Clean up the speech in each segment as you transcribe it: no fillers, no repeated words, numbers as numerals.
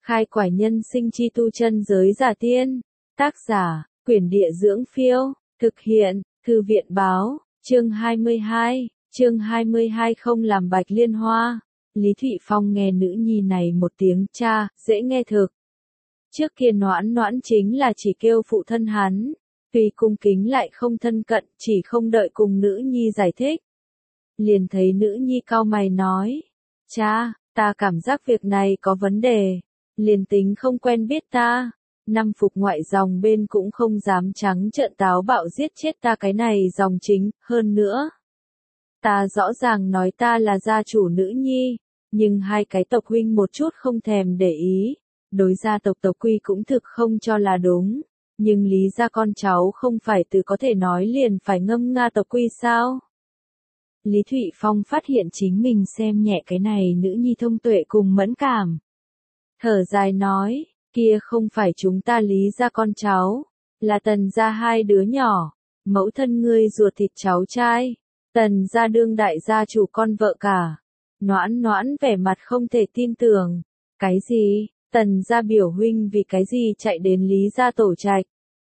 Khai quải nhân sinh chi tu chân giới giả tiên. Tác giả, Quyển Địa Dưỡng Phiêu. Thực hiện, Thư viện Báo. Chương 22. Chương 22 không làm bạch liên hoa. Lý Thụy Phong nghe nữ nhi này một tiếng cha, dễ nghe thực. Trước kia Noãn Noãn chính là chỉ kêu phụ thân hắn. Tuy cung kính lại không thân cận, chỉ không đợi cùng nữ nhi giải thích. Liền thấy nữ nhi cau mày nói. Cha, ta cảm giác việc này có vấn đề. Liền tính không quen biết ta. Năm phục ngoại dòng bên cũng không dám trắng trợn táo bạo giết chết ta cái này dòng chính, hơn nữa. Ta rõ ràng nói ta là gia chủ nữ nhi, nhưng hai cái tộc huynh một chút không thèm để ý. Đối gia tộc tộc quy cũng thực không cho là đúng, nhưng lý gia con cháu không phải từ có thể nói liền phải ngâm nga tộc quy sao? Lý Thụy Phong phát hiện chính mình xem nhẹ cái này nữ nhi thông tuệ cùng mẫn cảm. Thở dài nói, kia không phải chúng ta lý gia con cháu, là Tần gia hai đứa nhỏ, mẫu thân ngươi ruột thịt cháu trai, Tần gia đương đại gia chủ con vợ cả. Noãn Noãn vẻ mặt không thể tin tưởng, cái gì, Tần gia biểu huynh vì cái gì chạy đến lý gia tổ trạch,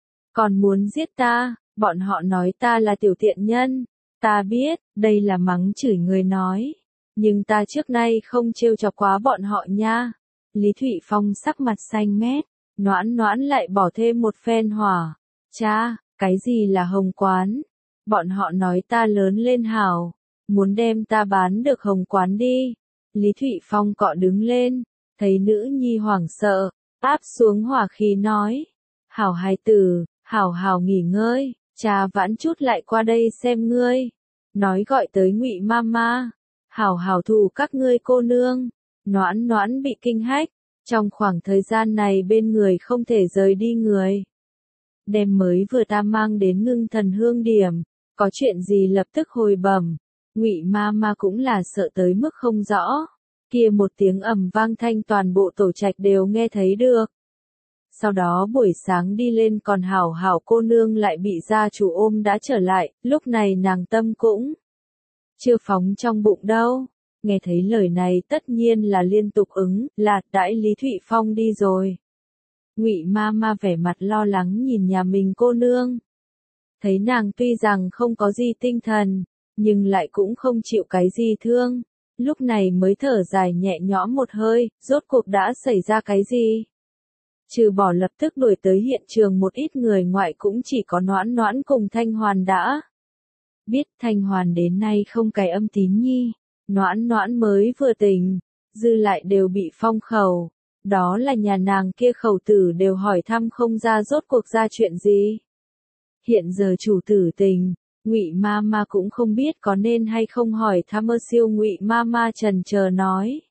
còn muốn giết ta, bọn họ nói ta là tiểu tiện nhân, ta biết, đây là mắng chửi người nói, nhưng ta trước nay không trêu chọc quá bọn họ nha. Lý Thụy Phong sắc mặt xanh mét, Noãn Noãn lại bỏ thêm một phen hỏa. Cha, cái gì là hồng quán? Bọn họ nói ta lớn lên hảo, muốn đem ta bán được hồng quán đi. Lý Thụy Phong cọ đứng lên, thấy nữ nhi hoảng sợ, áp xuống hỏa khí nói. Hảo hài tử, hảo hảo nghỉ ngơi, cha vãn chút lại qua đây xem ngươi. Nói gọi tới Ngụy Mama, hảo hảo thù các ngươi cô nương. Noãn Noãn bị kinh hách, trong khoảng thời gian này bên người không thể rời đi người. Đem mới vừa ta mang đến Ngưng Thần Hương điểm, có chuyện gì lập tức hồi bẩm. Ngụy Mama cũng là sợ tới mức không rõ, kia một tiếng ầm vang thanh toàn bộ tổ trạch đều nghe thấy được. Sau đó buổi sáng đi lên còn hảo hảo cô nương lại bị gia chủ ôm đã trở lại, lúc này nàng tâm cũng chưa phóng trong bụng đâu. Nghe thấy lời này tất nhiên là liên tục ứng, là đãi Lý Thụy Phong đi rồi. Ngụy Mama vẻ mặt lo lắng nhìn nhà mình cô nương. Thấy nàng tuy rằng không có gì tinh thần, nhưng lại cũng không chịu cái gì thương. Lúc này mới thở dài nhẹ nhõm một hơi, rốt cuộc đã xảy ra cái gì? Trừ bỏ lập tức đuổi tới hiện trường một ít người ngoại cũng chỉ có Noãn Noãn cùng Thanh Hoàn đã biết Thanh Hoàn đến nay không cái âm tín nhi. Noãn Noãn mới vừa tỉnh, dư lại đều bị phong khẩu, đó là nhà nàng kia khẩu tử đều hỏi thăm không ra rốt cuộc ra chuyện gì. Hiện giờ chủ tử tình, Ngụy Mama cũng không biết có nên hay không hỏi thăm siêu. Ngụy Mama chần chờ nói.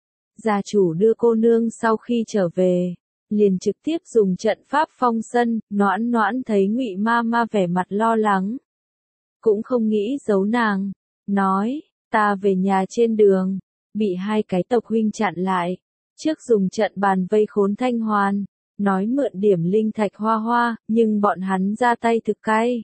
Gia chủ đưa cô nương sau khi trở về, liền trực tiếp dùng trận pháp phong sân. Noãn Noãn thấy Ngụy Mama vẻ mặt lo lắng, cũng không nghĩ giấu nàng, nói. Ta về nhà trên đường, bị hai cái tộc huynh chặn lại, trước dùng trận bàn vây khốn Thanh Hoàn, nói mượn điểm linh thạch hoa hoa, nhưng bọn hắn ra tay thực cay.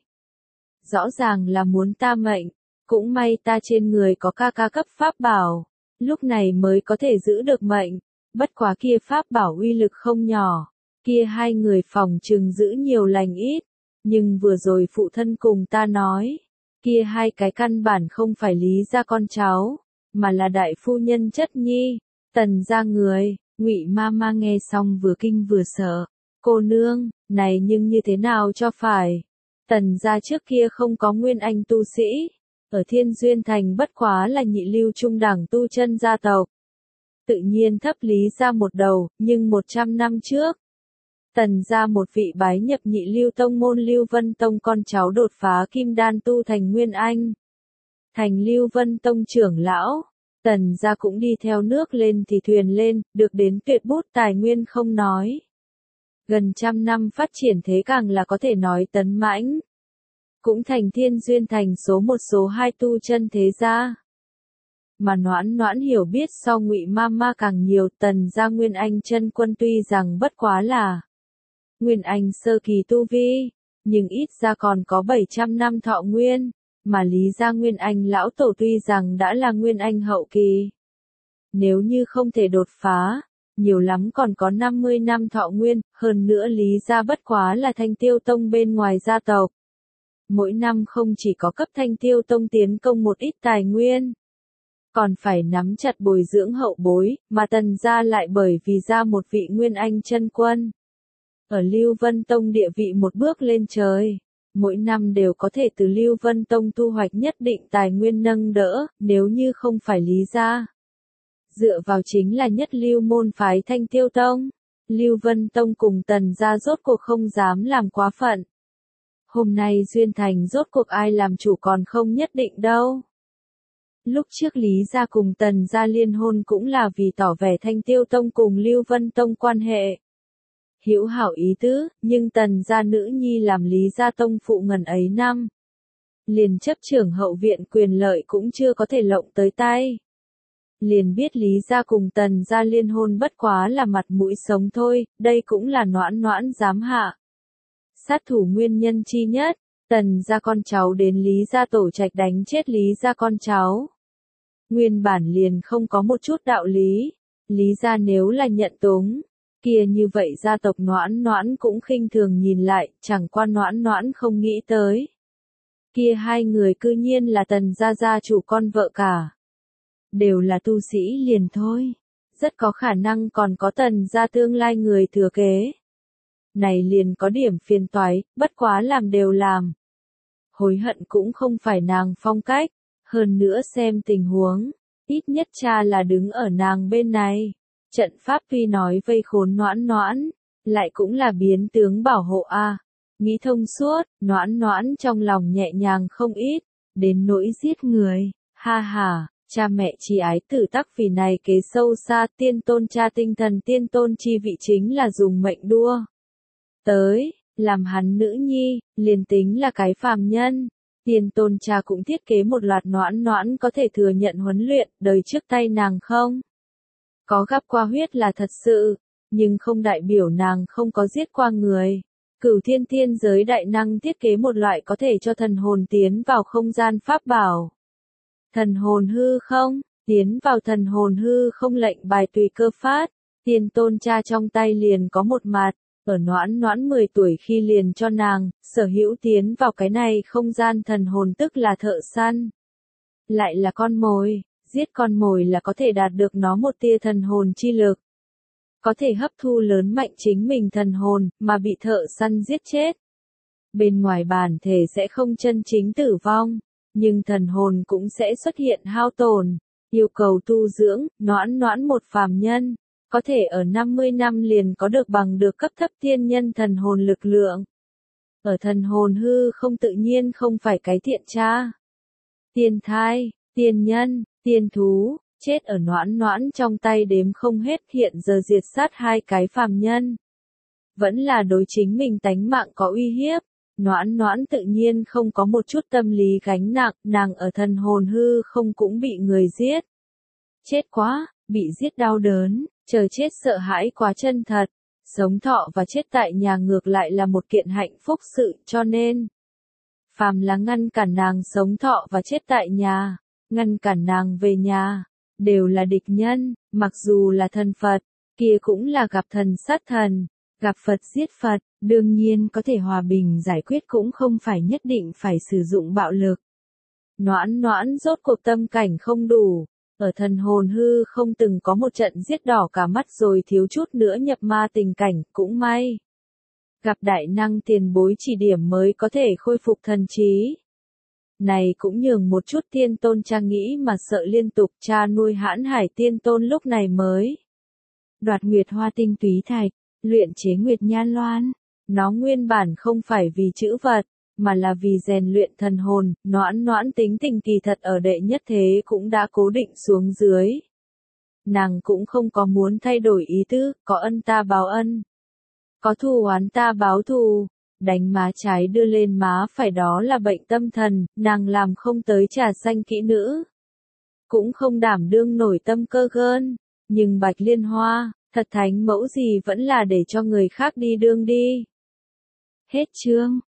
Rõ ràng là muốn ta mệnh, cũng may ta trên người có ca ca cấp pháp bảo, lúc này mới có thể giữ được mệnh, bất quá kia pháp bảo uy lực không nhỏ, kia hai người phòng trừng giữ nhiều lành ít, nhưng vừa rồi phụ thân cùng ta nói. Kia hai cái căn bản không phải Lý gia con cháu, mà là đại phu nhân chất nhi, Tần gia người. Ngụy Mama nghe xong vừa kinh vừa sợ, cô nương, này nhưng như thế nào cho phải? Tần gia trước kia không có nguyên anh tu sĩ, ở Thiên Duyên Thành bất quá là nhị lưu trung đẳng tu chân gia tộc. Tự nhiên thấp Lý gia một đầu, nhưng 100 năm trước, Tần gia một vị bái nhập nhị lưu tông môn Lưu Vân Tông con cháu đột phá kim đan tu thành nguyên anh. Thành Lưu Vân Tông trưởng lão, Tần gia cũng đi theo nước lên thì thuyền lên, được đến tuyệt bút tài nguyên không nói. Gần 100 năm phát triển thế càng là có thể nói tấn mãnh. Cũng thành Thiên Duyên Thành số 1 số 2 tu chân thế gia. Mà Noãn Noãn hiểu biết so Ngụy Mama càng nhiều. Tần gia Nguyên Anh chân quân tuy rằng bất quá là Nguyên Anh sơ kỳ tu vi, nhưng ít ra còn có 700 năm thọ nguyên, mà Lý gia Nguyên Anh lão tổ tuy rằng đã là Nguyên Anh hậu kỳ. Nếu như không thể đột phá, nhiều lắm còn có 50 năm thọ nguyên, hơn nữa Lý gia bất quá là Thanh Tiêu Tông bên ngoài gia tộc. Mỗi năm không chỉ có cấp Thanh Tiêu Tông tiến công một ít tài nguyên, còn phải nắm chặt bồi dưỡng hậu bối, mà Tần gia lại bởi vì ra một vị Nguyên Anh chân quân. Ở Lưu Vân Tông địa vị một bước lên trời, mỗi năm đều có thể từ Lưu Vân Tông thu hoạch nhất định tài nguyên nâng đỡ, nếu như không phải Lý gia. Dựa vào chính là nhất lưu môn phái Thanh Tiêu Tông. Lưu Vân Tông cùng Tần gia rốt cuộc không dám làm quá phận. Hôm nay Duyên Thành rốt cuộc ai làm chủ còn không nhất định đâu. Lúc trước Lý gia cùng Tần gia liên hôn cũng là vì tỏ vẻ Thanh Tiêu Tông cùng Lưu Vân Tông quan hệ hữu hảo ý tứ, nhưng Tần gia nữ nhi làm Lý gia tông phụ ngần ấy năm. Liền chấp trưởng hậu viện quyền lợi cũng chưa có thể lộng tới tay. Liền biết Lý gia cùng Tần gia liên hôn bất quá là mặt mũi sống thôi, đây cũng là Noãn Noãn dám hạ sát thủ nguyên nhân chi nhất. Tần gia con cháu đến Lý gia tổ trạch đánh chết Lý gia con cháu. Nguyên bản liền không có một chút đạo lý. Lý gia nếu là nhận túng, kia như vậy gia tộc Noãn Noãn cũng khinh thường nhìn lại, chẳng qua Noãn Noãn không nghĩ tới. Kia hai người cư nhiên là Tần gia gia chủ con vợ cả. Đều là tu sĩ liền thôi. Rất có khả năng còn có Tần gia tương lai người thừa kế. Này liền có điểm phiền toái, bất quá làm đều làm. Hối hận cũng không phải nàng phong cách, hơn nữa xem tình huống, ít nhất cha là đứng ở nàng bên này. Trận pháp tuy nói vây khốn Noãn Noãn, lại cũng là biến tướng bảo hộ a. Nghĩ thông suốt, Noãn Noãn trong lòng nhẹ nhàng không ít, đến nỗi giết người, ha ha, cha mẹ chi ái tử tắc vì này kế sâu xa, tiên tôn cha tinh thần tiên tôn chi vị chính là dùng mệnh đua. Tới, làm hắn nữ nhi, liền tính là cái phàm nhân. Tiên tôn cha cũng thiết kế một loạt Noãn Noãn có thể thừa nhận huấn luyện, đời trước tay nàng không có gặp qua huyết là thật sự, nhưng không đại biểu nàng không có giết qua người. Cửu thiên thiên giới đại năng thiết kế một loại có thể cho thần hồn tiến vào không gian pháp bảo. Thần hồn hư không, tiến vào thần hồn hư không lệnh bài tùy cơ phát, tiên tôn cha trong tay liền có một mặt. Ở Noãn Noãn 10 tuổi khi liền cho nàng, sở hữu tiến vào cái này không gian thần hồn tức là thợ săn. Lại là con mồi, giết con mồi là có thể đạt được nó một tia thần hồn chi lực. Có thể hấp thu lớn mạnh chính mình thần hồn, mà bị thợ săn giết chết. Bên ngoài bản thể sẽ không chân chính tử vong, nhưng thần hồn cũng sẽ xuất hiện hao tổn, yêu cầu tu dưỡng. Noãn Noãn một phàm nhân có thể ở 50 năm liền có được bằng được cấp thấp tiên nhân thần hồn lực lượng. Ở thần hồn hư không tự nhiên không phải cái thiện tra. Tiên thai, tiên nhân, tiên thú, chết ở Noãn Noãn trong tay đếm không hết, hiện giờ diệt sát hai cái phàm nhân. Vẫn là đối chính mình tánh mạng có uy hiếp. Noãn Noãn tự nhiên không có một chút tâm lý gánh nặng, nàng ở thần hồn hư không cũng bị người giết. Chết quá, bị giết đau đớn. Chờ chết sợ hãi quá chân thật, sống thọ và chết tại nhà ngược lại là một kiện hạnh phúc sự, cho nên phàm là ngăn cản nàng sống thọ và chết tại nhà, ngăn cản nàng về nhà, đều là địch nhân. Mặc dù là thần Phật, kia cũng là gặp thần sát thần, gặp Phật giết Phật, đương nhiên có thể hòa bình giải quyết, cũng không phải nhất định phải sử dụng bạo lực. Noãn Noãn rốt cuộc tâm cảnh không đủ. Ở thần hồn hư không từng có một trận giết đỏ cả mắt rồi thiếu chút nữa nhập ma tình cảnh, cũng may. Gặp đại năng tiền bối chỉ điểm mới có thể khôi phục thần trí. Này cũng nhường một chút tiên tôn cha nghĩ mà sợ liên tục, cha nuôi Hãn Hải tiên tôn lúc này mới đoạt Nguyệt Hoa tinh túy thạch, luyện chế Nguyệt Nhan Loan. Nó nguyên bản không phải vì chữ vật, mà là vì rèn luyện thần hồn. Noãn Noãn tính tình kỳ thật ở đệ nhất thế cũng đã cố định xuống dưới. Nàng cũng không có muốn thay đổi ý tứ, có ân ta báo ân, có thù oán ta báo thù. Đánh má trái đưa lên má phải đó là bệnh tâm thần, nàng làm không tới trà xanh kỹ nữ, cũng không đảm đương nổi tâm cơ gơn. Nhưng Bạch Liên Hoa, thật thánh mẫu gì vẫn là để cho người khác đi đương đi. Hết chương.